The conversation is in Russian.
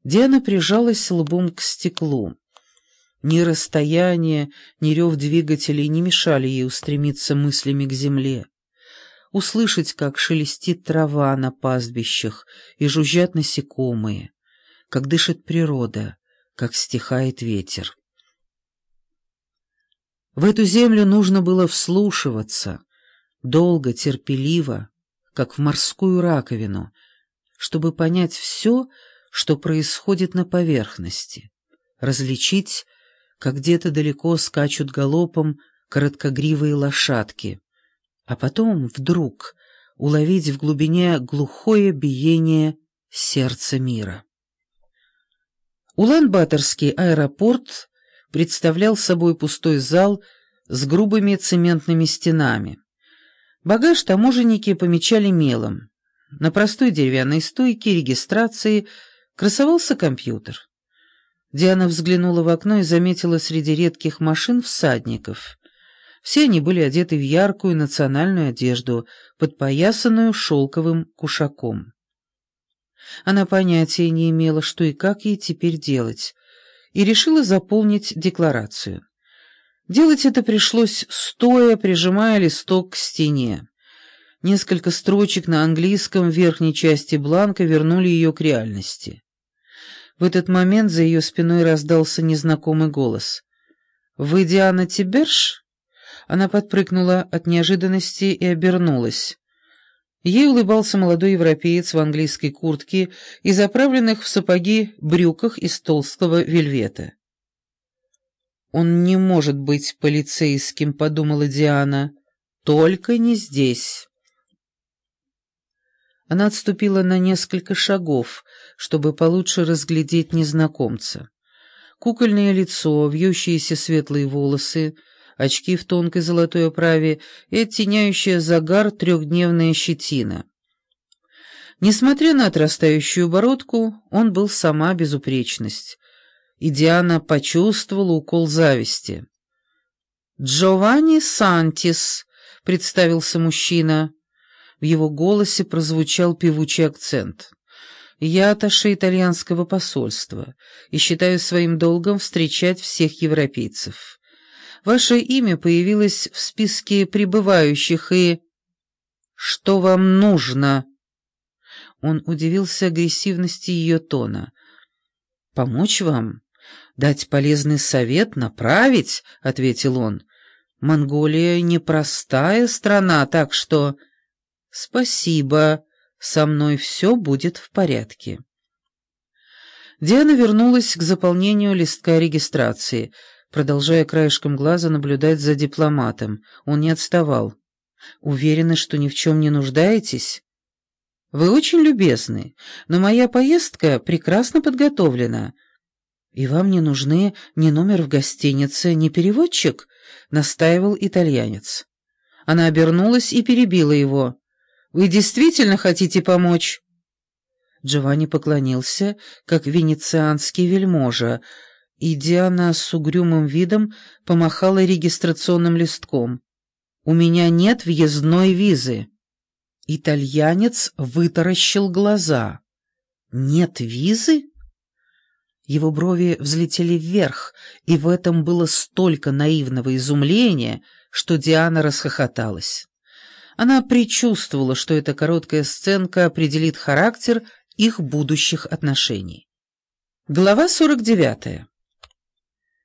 Диана прижалась лбом к стеклу. Ни расстояние, ни рев двигателей не мешали ей устремиться мыслями к земле. Услышать, как шелестит трава на пастбищах и жужжат насекомые, как дышит природа, как стихает ветер. В эту землю нужно было вслушиваться, долго, терпеливо, как в морскую раковину, чтобы понять все, что происходит на поверхности, различить, как где-то далеко скачут галопом короткогривые лошадки, а потом вдруг уловить в глубине глухое биение сердца мира. Улан-Баторский аэропорт представлял собой пустой зал с грубыми цементными стенами. Багаж таможенники помечали мелом. На простой деревянной стойке регистрации красовался компьютер. Диана взглянула в окно и заметила среди редких машин всадников. Все они были одеты в яркую национальную одежду, подпоясанную шелковым кушаком. Она понятия не имела, что и как ей теперь делать, и решила заполнить декларацию. Делать это пришлось стоя, прижимая листок к стене. Несколько строчек на английском в верхней части бланка вернули ее к реальности. В этот момент за ее спиной раздался незнакомый голос. «Вы Диана Тиберж?» Она подпрыгнула от неожиданности и обернулась. Ей улыбался молодой европеец в английской куртке и заправленных в сапоги брюках из толстого вельвета. «Он не может быть полицейским», — подумала Диана. «Только не здесь». Она отступила на несколько шагов, чтобы получше разглядеть незнакомца. Кукольное лицо, вьющиеся светлые волосы, очки в тонкой золотой оправе и оттеняющая загар трехдневная щетина. Несмотря на отрастающую бородку, он был сама безупречность, и Диана почувствовала укол зависти. «Джованни Сантис», — представился мужчина. В его голосе прозвучал певучий акцент. «Я атташе итальянского посольства и считаю своим долгом встречать всех европейцев. Ваше имя появилось в списке прибывающих и...» «Что вам нужно?» Он удивился агрессивности ее тона. «Помочь вам? Дать полезный совет? Направить?» — ответил он. «Монголия непростая страна, так что...» «Спасибо, со мной все будет в порядке». Диана вернулась к заполнению листка регистрации, продолжая краешком глаза наблюдать за дипломатом. Он не отставал. «Уверены, что ни в чем не нуждаетесь?» «Вы очень любезны, но моя поездка прекрасно подготовлена. И вам не нужны ни номер в гостинице, ни переводчик?» — настаивал итальянец. Она обернулась и перебила его. «Вы действительно хотите помочь?» Джованни поклонился, как венецианский вельможа, и Диана с угрюмым видом помахала регистрационным листком. «У меня нет въездной визы». Итальянец вытаращил глаза. «Нет визы?» Его брови взлетели вверх, и в этом было столько наивного изумления, что Диана расхохоталась. Она предчувствовала, что эта короткая сценка определит характер их будущих отношений. Глава 49.